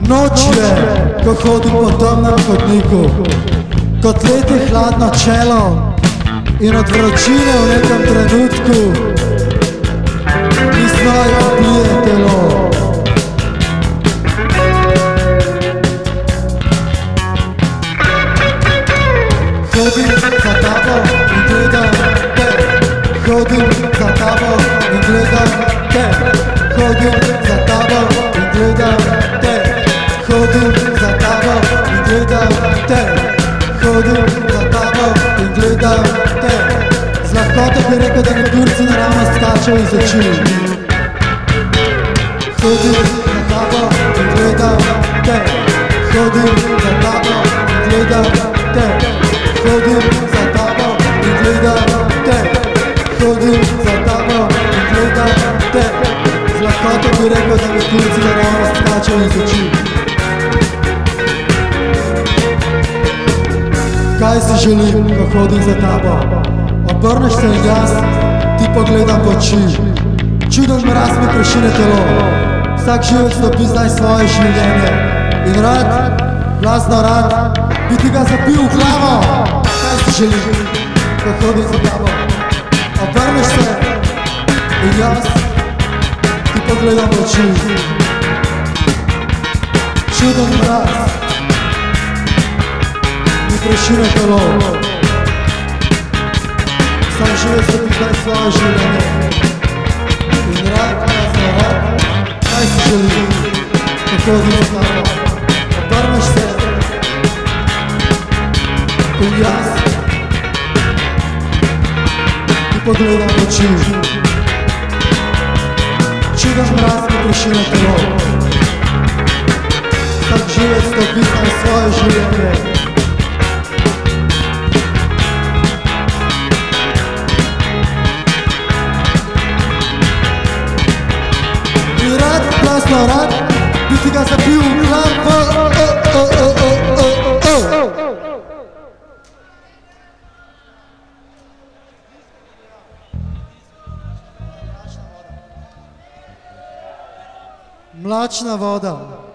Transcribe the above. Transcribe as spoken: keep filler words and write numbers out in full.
Noč je, ko hodim po temnem hodniku, kot leti hladno čelo in od vročine v nekem trenutku mi znoj oblije telo. Hodim za tabo in gledam te, hodim za tabo in gledam te, hodim za tabo in gledam te, hodim za tabo in gledam te, hodim za tabo in gledam te. Z lahkoto bi rekel, da mi kurci naravno skačejo iz oči. Hodim za tabo in gledam te, hodim za tabo in gledam te, hodim za tabo in gledam te, hodim za tabo in gledam te. Z lahkoto bi rekel, da mi kurci naravno skačejo iz oči. Kaj si želim, ko hodim za tabo? Obrneš se in jaz ti pogledam v oči. Čuden mraz mi prešine telo. Vsak živec dobi zdaj svoje življenje. In rad, glasno rad, bi ti ga zapil v glavo. Kaj si želim, ko hodim za tabo? Obrneš se in jaz ti pogledam v oči. Čuden mraz mi prešine telo. Vsak živec dobi zdaj svoje življenje. In rad, glasno rad, kaj si želim, ko hodim za tabo? Obrneš se in jaz ti pogledam v oči. Čuden mraz mi prešine telo. Vsak živec dobi zdaj svoje življenje. Glasno rad, bi ti ga zapil v glavo. Mlačna voda.